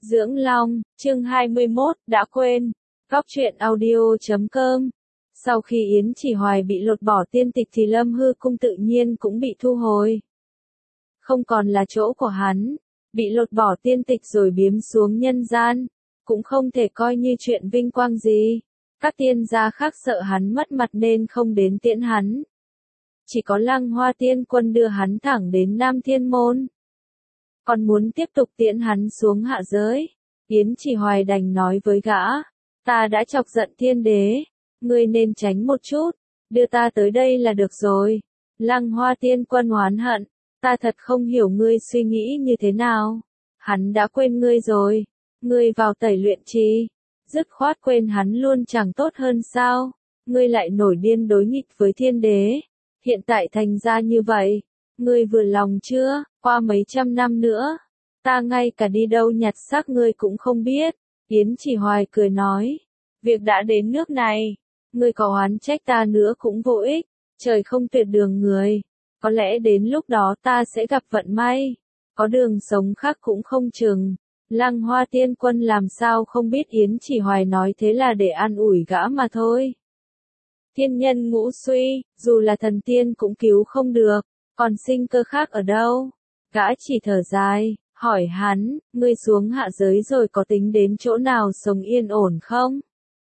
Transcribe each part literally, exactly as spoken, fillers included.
Dưỡng Long, chương hai mươi mốt, đã quên. Góc truyện audio chấm com. Sau khi Yến Chỉ Hoài bị lột bỏ tiên tịch thì Lâm Hư Cung tự nhiên cũng bị thu hồi. Không còn là chỗ của hắn, bị lột bỏ tiên tịch rồi biếm xuống nhân gian, cũng không thể coi như chuyện vinh quang gì. Các tiên gia khác sợ hắn mất mặt nên không đến tiễn hắn. Chỉ có Lăng Hoa Tiên Quân đưa hắn thẳng đến Nam Thiên Môn. Còn muốn tiếp tục tiễn hắn xuống hạ giới. Yến Chỉ Hoài đành nói với gã, ta đã chọc giận thiên đế, ngươi nên tránh một chút, đưa ta tới đây là được rồi. Lăng Hoa Tiên Quân oán hận, ta thật không hiểu ngươi suy nghĩ như thế nào. Hắn đã quên ngươi rồi, ngươi vào tẩy luyện trì, dứt khoát quên hắn luôn chẳng tốt hơn sao? Ngươi lại nổi điên đối nghịch với thiên đế, hiện tại thành ra như vậy, ngươi vừa lòng chưa? Qua mấy trăm năm nữa, ta ngay cả đi đâu nhặt xác ngươi cũng không biết. Yến Chỉ Hoài cười nói, việc đã đến nước này, ngươi có oán trách ta nữa cũng vô ích, trời không tuyệt đường người, có lẽ đến lúc đó ta sẽ gặp vận may, có đường sống khác cũng không chừng. Lăng Hoa Tiên Quân làm sao không biết Yến Chỉ Hoài nói thế là để an ủi gã mà thôi. Thiên nhân ngũ suy, dù là thần tiên cũng cứu không được, còn sinh cơ khác ở đâu? Gã chỉ thở dài, hỏi hắn, ngươi xuống hạ giới rồi có tính đến chỗ nào sống yên ổn không?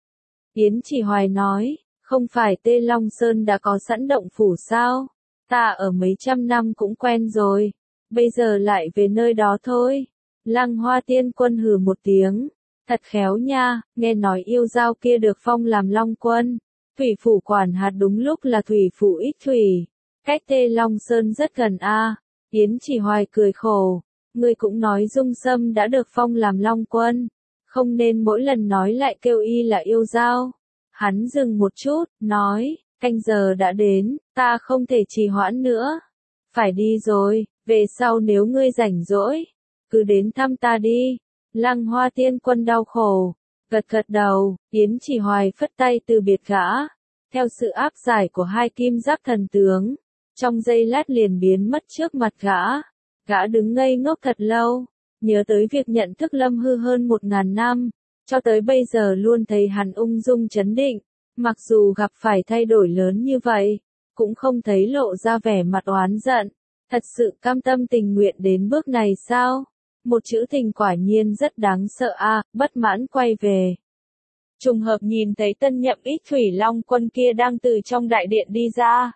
Yến Chỉ Hoài nói, không phải Tê Long Sơn đã có sẵn động phủ sao? Ta ở mấy trăm năm cũng quen rồi, bây giờ lại về nơi đó thôi. Lăng Hoa Tiên Quân hừ một tiếng, thật khéo nha, nghe nói yêu dao kia được phong làm Long Quân. Thủy phủ quản hạt đúng lúc là thủy phủ Ích Thủy, cách Tê Long Sơn rất gần a. Yến Chỉ Hoài cười khổ, ngươi cũng nói Dung Sâm đã được phong làm Long Quân, không nên mỗi lần nói lại kêu y là yêu dao. Hắn dừng một chút, nói, canh giờ đã đến, ta không thể trì hoãn nữa, phải đi rồi, về sau nếu ngươi rảnh rỗi, cứ đến thăm ta đi. Lăng Hoa Tiên Quân đau khổ, gật gật đầu. Yến Chỉ Hoài phất tay từ biệt gã, theo sự áp giải của hai kim giáp thần tướng, trong giây lát liền biến mất trước mặt gã. Gã đứng ngây ngốc thật lâu, nhớ tới việc nhận thức Lâm Hư hơn một ngàn năm, cho tới bây giờ luôn thấy hắn ung dung trấn định, mặc dù gặp phải thay đổi lớn như vậy, cũng không thấy lộ ra vẻ mặt oán giận, thật sự cam tâm tình nguyện đến bước này sao? Một chữ tình quả nhiên rất đáng sợ a. À, bất mãn quay về. Trùng hợp nhìn thấy tân nhậm Ích Thủy Long Quân kia đang từ trong đại điện đi ra.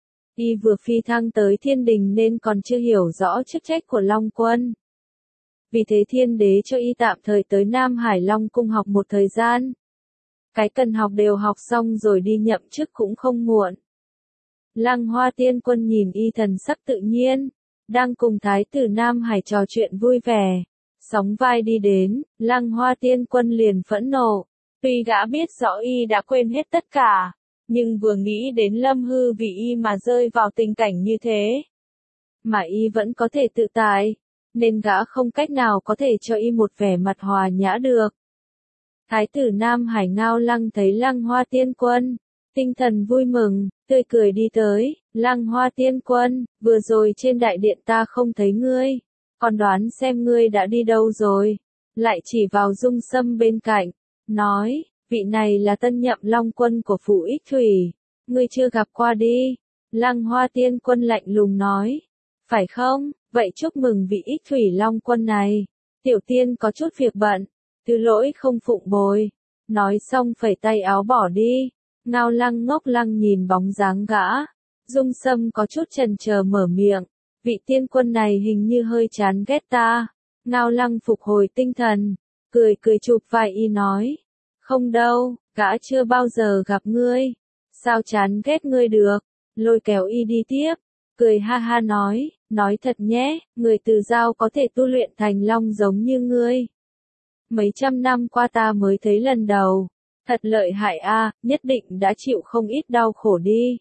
Y vừa phi thăng tới thiên đình nên còn chưa hiểu rõ chức trách của Long Quân. Vì thế thiên đế cho y tạm thời tới Nam Hải Long Cung học một thời gian. Cái cần học đều học xong rồi đi nhậm chức cũng không muộn. Lăng Hoa Tiên Quân nhìn y thần sắc tự nhiên, đang cùng Thái tử Nam Hải trò chuyện vui vẻ, sóng vai đi đến. Lăng Hoa Tiên Quân liền phẫn nộ, tuy gã biết rõ y đã quên hết tất cả, nhưng vừa nghĩ đến Lâm Hư vì y mà rơi vào tình cảnh như thế, mà y vẫn có thể tự tại, nên gã không cách nào có thể cho y một vẻ mặt hòa nhã được. Thái tử Nam Hải Ngao Lăng thấy Lăng Hoa Tiên Quân, tinh thần vui mừng, tươi cười đi tới. Lăng Hoa Tiên Quân, vừa rồi trên đại điện ta không thấy ngươi, còn đoán xem ngươi đã đi đâu rồi. Lại chỉ vào Dung Sâm bên cạnh, nói, vị này là tân nhậm Long Quân của phủ Ích Thủy, ngươi chưa gặp qua đi. Lăng Hoa Tiên Quân lạnh lùng nói, phải không, vậy chúc mừng vị Ích Thủy Long Quân này, tiểu tiên có chút việc bận, thứ lỗi không phụng bồi. Nói xong phẩy tay áo bỏ đi. Ngao Lăng ngốc lăng nhìn bóng dáng gã. Dung Sâm có chút chần chờ mở miệng, vị tiên quân này hình như hơi chán ghét ta. Ngao Lăng phục hồi tinh thần, cười cười chụp vai y nói, không đâu, gã chưa bao giờ gặp ngươi, sao chán ghét ngươi được. Lôi kéo y đi tiếp, cười ha ha nói, nói thật nhé, người từ giao có thể tu luyện thành long giống như ngươi. Mấy trăm năm qua ta mới thấy lần đầu, thật lợi hại a, nhất định đã chịu không ít đau khổ đi.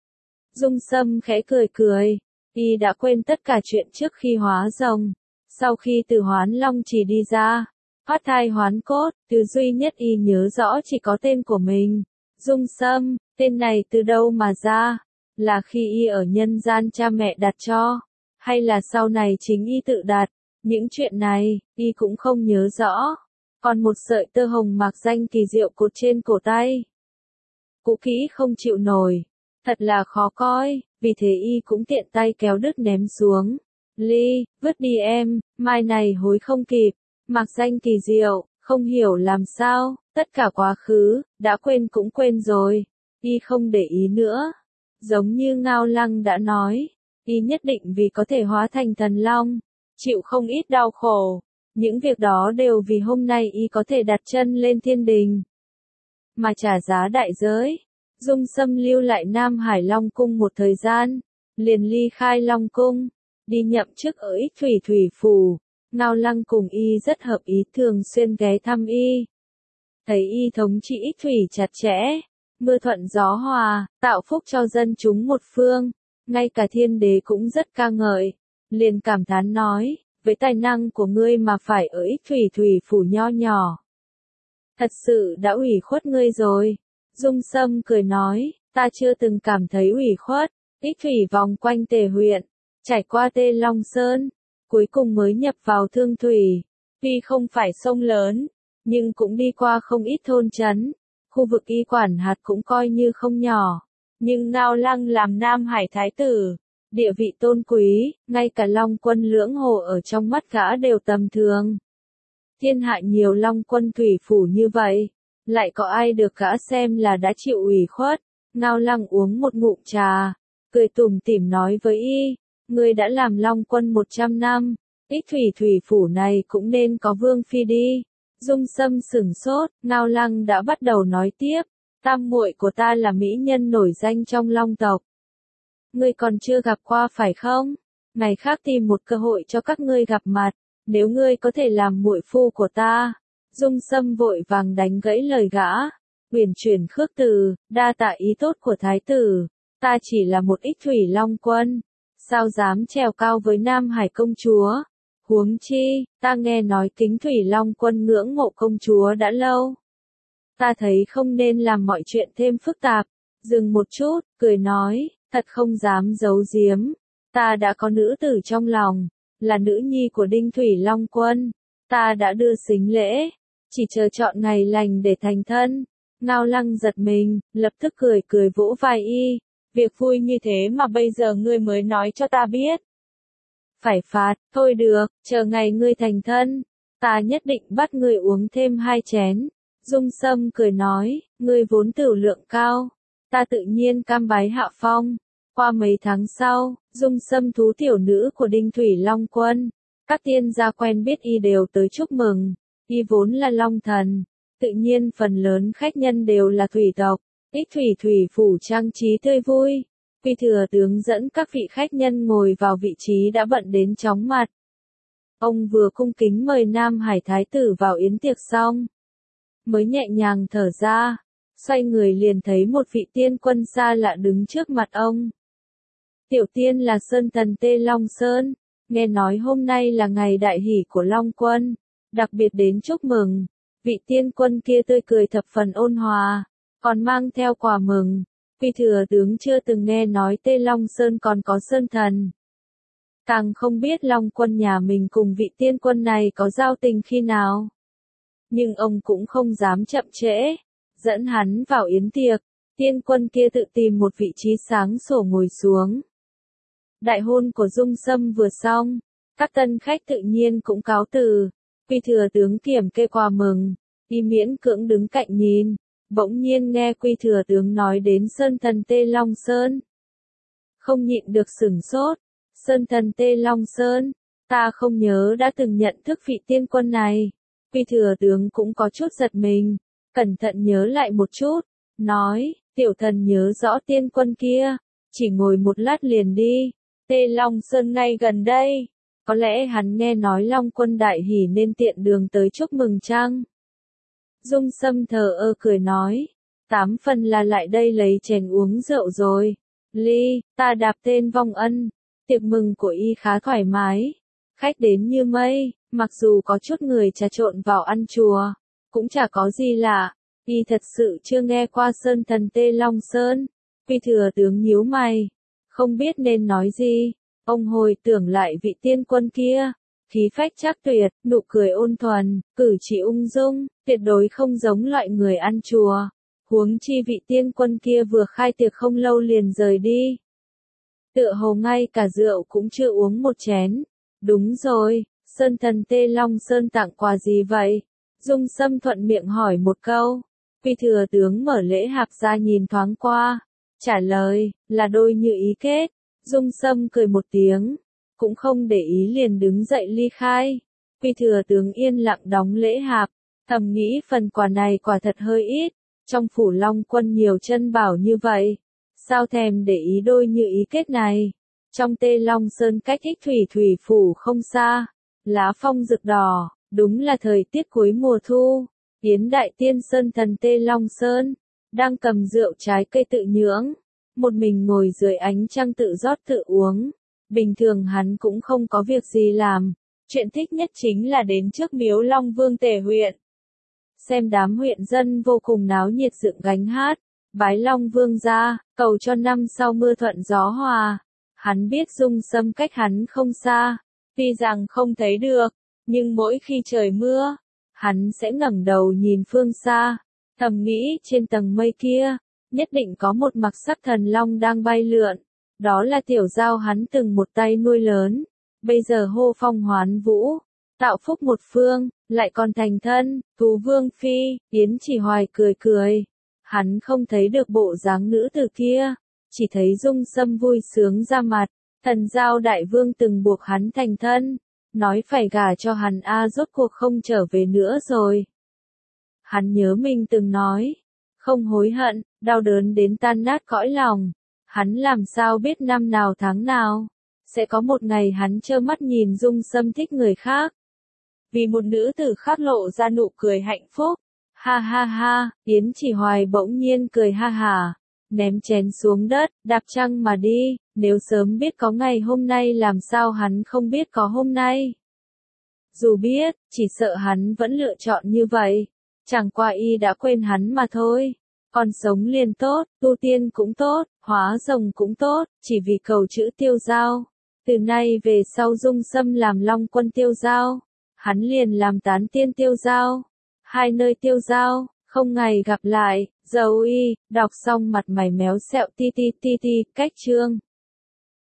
Dung Sâm khẽ cười cười, y đã quên tất cả chuyện trước khi hóa rồng, sau khi từ Hoán Long chỉ đi ra, thoát thai hoán cốt, thứ duy nhất y nhớ rõ chỉ có tên của mình. Dung Sâm, tên này từ đâu mà ra? Là khi y ở nhân gian cha mẹ đặt cho, hay là sau này chính y tự đặt? Những chuyện này, y cũng không nhớ rõ. Còn một sợi tơ hồng mạc danh kỳ diệu cột trên cổ tay. Cũ kỹ không chịu nổi. Thật là khó coi, vì thế y cũng tiện tay kéo đứt ném xuống. Ly, vứt đi em, mai này hối không kịp. Mạc danh kỳ diệu, không hiểu làm sao, tất cả quá khứ, đã quên cũng quên rồi. Y không để ý nữa. Giống như Ngao Lăng đã nói, y nhất định vì có thể hóa thành thần long, chịu không ít đau khổ. Những việc đó đều vì hôm nay y có thể đặt chân lên thiên đình. Mà trả giá đại giới. Dung Sâm lưu lại Nam Hải Long Cung một thời gian, liền ly khai Long Cung, đi nhậm chức ở Ích Thủy Thủy Phủ. Ngao Lăng cùng y rất hợp ý, thường xuyên ghé thăm y. Thấy y thống trị Ích Thủy chặt chẽ, mưa thuận gió hòa, tạo phúc cho dân chúng một phương, ngay cả thiên đế cũng rất ca ngợi, liền cảm thán nói, với tài năng của ngươi mà phải ở Ích Thủy Thủy Phủ nho nhỏ. Thật sự đã ủy khuất ngươi rồi. Dung Sâm cười nói, ta chưa từng cảm thấy ủy khuất. Ích Thủy vòng quanh Tề huyện, trải qua Tê Long Sơn, cuối cùng mới nhập vào Thương Thủy. Tuy không phải sông lớn, nhưng cũng đi qua không ít thôn trấn. Khu vực y quản hạt cũng coi như không nhỏ. Nhưng Ngao Lăng làm Nam Hải Thái tử, địa vị tôn quý, ngay cả Long Quân Lưỡng Hồ ở trong mắt gã đều tầm thường. Thiên hạ nhiều Long Quân thủy phủ như vậy, lại có ai được gã xem là đã chịu ủy khuất. Ngao Lăng uống một ngụm trà, cười tủm tỉm nói với y, ngươi đã làm Long Quân một trăm năm, Ích Thủy Thủy Phủ này cũng nên có vương phi đi. Dung Sâm sửng sốt, Ngao Lăng đã bắt đầu nói tiếp, tam muội của ta là mỹ nhân nổi danh trong Long tộc. Ngươi còn chưa gặp qua phải không? Ngày khác tìm một cơ hội cho các ngươi gặp mặt, nếu ngươi có thể làm muội phu của ta. Dung Sâm vội vàng đánh gãy lời gã, uyển chuyển khước từ, đa tạ ý tốt của thái tử, ta chỉ là một Ích Thủy Long Quân, sao dám trèo cao với Nam Hải công chúa. Huống chi, ta nghe nói Kính Thủy Long Quân ngưỡng mộ công chúa đã lâu. Ta thấy không nên làm mọi chuyện thêm phức tạp. Dừng một chút, cười nói, thật không dám giấu giếm, ta đã có nữ tử trong lòng, là nữ nhi của Đinh Thủy Long Quân. Ta đã đưa sính lễ, chỉ chờ chọn ngày lành để thành thân. Ngao Lăng giật mình, lập tức cười cười vỗ vai y. Việc vui như thế mà bây giờ ngươi mới nói cho ta biết. Phải phạt, thôi được, chờ ngày ngươi thành thân, ta nhất định bắt ngươi uống thêm hai chén. Dung Sâm cười nói, ngươi vốn tửu lượng cao, ta tự nhiên cam bái hạ phong. Qua mấy tháng sau, Dung Sâm thú tiểu nữ của Đinh Thủy Long Quân, các tiên gia quen biết y đều tới chúc mừng. Y vốn là Long Thần, tự nhiên phần lớn khách nhân đều là thủy tộc. Ích Thủy Thủy Phủ trang trí tươi vui. Quy thừa tướng dẫn các vị khách nhân ngồi vào vị trí đã bận đến chóng mặt. Ông vừa cung kính mời Nam Hải Thái tử vào yến tiệc xong, mới nhẹ nhàng thở ra, xoay người liền thấy một vị tiên quân xa lạ đứng trước mặt ông. Tiểu tiên là Sơn Thần Tê Long Sơn, nghe nói hôm nay là ngày đại hỷ của Long Quân, đặc biệt đến chúc mừng. Vị tiên quân kia tươi cười thập phần ôn hòa, còn mang theo quà mừng. Quy thừa tướng chưa từng nghe nói Tê Long Sơn còn có Sơn Thần. Càng không biết Long Quân nhà mình cùng vị tiên quân này có giao tình khi nào. Nhưng ông cũng không dám chậm trễ, dẫn hắn vào yến tiệc. Tiên quân kia tự tìm một vị trí sáng sủa ngồi xuống. Đại hôn của Dung Sâm vừa xong, các tân khách tự nhiên cũng cáo từ. Quy thừa tướng kiểm kê quà mừng, y miễn cưỡng đứng cạnh nhìn. Bỗng nhiên nghe Quy thừa tướng nói đến Sơn Thần Tê Long Sơn. Không nhịn được sửng sốt. Sơn Thần Tê Long Sơn, ta không nhớ đã từng nhận thức vị tiên quân này. Quy thừa tướng cũng có chút giật mình, cẩn thận nhớ lại một chút, nói, tiểu thần nhớ rõ tiên quân kia, chỉ ngồi một lát liền đi. Tê Long Sơn ngay gần đây, có lẽ hắn nghe nói Long Quân đại hỉ nên tiện đường tới chúc mừng chăng? Dung Sâm thờ ơ cười nói, tám phần là lại đây lấy chén uống rượu rồi. Ly, ta đạp tên vong ân, tiệc mừng của y khá thoải mái, khách đến như mây, mặc dù có chút người trà trộn vào ăn chùa, cũng chả có gì lạ. Y thật sự chưa nghe qua Sơn Thần Tê Long Sơn. Quy thừa tướng nhíu mày, không biết nên nói gì. Ông hồi tưởng lại vị tiên quân kia, khí phách chắc tuyệt, nụ cười ôn thuần, cử chỉ ung dung, tuyệt đối không giống loại người ăn chùa. Huống chi vị tiên quân kia vừa khai tiệc không lâu liền rời đi. Tựa hồ ngay cả rượu cũng chưa uống một chén. Đúng rồi, Sơn thần Tê Long Sơn tặng quà gì vậy? Dung Sâm thuận miệng hỏi một câu. Quy thừa tướng mở lễ hạc ra nhìn thoáng qua. Trả lời, là đôi như ý kết. Dung Sâm cười một tiếng, cũng không để ý liền đứng dậy ly khai. Quy thừa tướng yên lặng đóng lễ hạc, thầm nghĩ phần quà này quả thật hơi ít. Trong phủ Long Quân nhiều chân bảo như vậy, sao thèm để ý đôi như ý kết này. Trong Tê Long Sơn cách Ích Thủy Thủy phủ không xa, lá phong rực đỏ, đúng là thời tiết cuối mùa thu. Yến Đại Tiên Sơn thần Tê Long Sơn, đang cầm rượu trái cây tự nhưỡng, một mình ngồi dưới ánh trăng tự rót tự uống. Bình thường hắn cũng không có việc gì làm, chuyện thích nhất chính là đến trước miếu Long Vương Tề huyện. Xem đám huyện dân vô cùng náo nhiệt dựng gánh hát, bái Long Vương ra, cầu cho năm sau mưa thuận gió hòa. Hắn biết Dung Sâm cách hắn không xa, tuy rằng không thấy được, nhưng mỗi khi trời mưa, hắn sẽ ngẩng đầu nhìn phương xa, thầm nghĩ trên tầng mây kia, nhất định có một mặc sắc thần long đang bay lượn. Đó là tiểu giao hắn từng một tay nuôi lớn, bây giờ hô phong hoán vũ, tạo phúc một phương, lại còn thành thân, thú vương phi. Yến Chỉ Hoài cười cười, hắn không thấy được bộ dáng nữ tử kia, chỉ thấy Dung Sâm vui sướng ra mặt. Thần giao đại vương từng buộc hắn thành thân, nói phải gả cho hắn a rốt cuộc không trở về nữa rồi. Hắn nhớ mình từng nói, không hối hận, đau đớn đến tan nát cõi lòng. Hắn làm sao biết năm nào tháng nào, sẽ có một ngày hắn trơ mắt nhìn Dung Sâm thích người khác. Vì một nữ tử khác lộ ra nụ cười hạnh phúc. Ha ha ha, Yến Chỉ Hoài bỗng nhiên cười ha hả, ném chén xuống đất, đạp trăng mà đi. Nếu sớm biết có ngày hôm nay làm sao hắn không biết có hôm nay. Dù biết, chỉ sợ hắn vẫn lựa chọn như vậy. Chẳng qua y đã quên hắn mà thôi. Còn sống liền tốt, tu tiên cũng tốt, hóa rồng cũng tốt, chỉ vì cầu chữ tiêu giao. Từ nay về sau Dung Sâm làm Long Quân tiêu giao, hắn liền làm tán tiên tiêu giao. Hai nơi tiêu giao, không ngày gặp lại. Dấu y, đọc xong mặt mày méo sẹo ti ti ti ti, cách chương.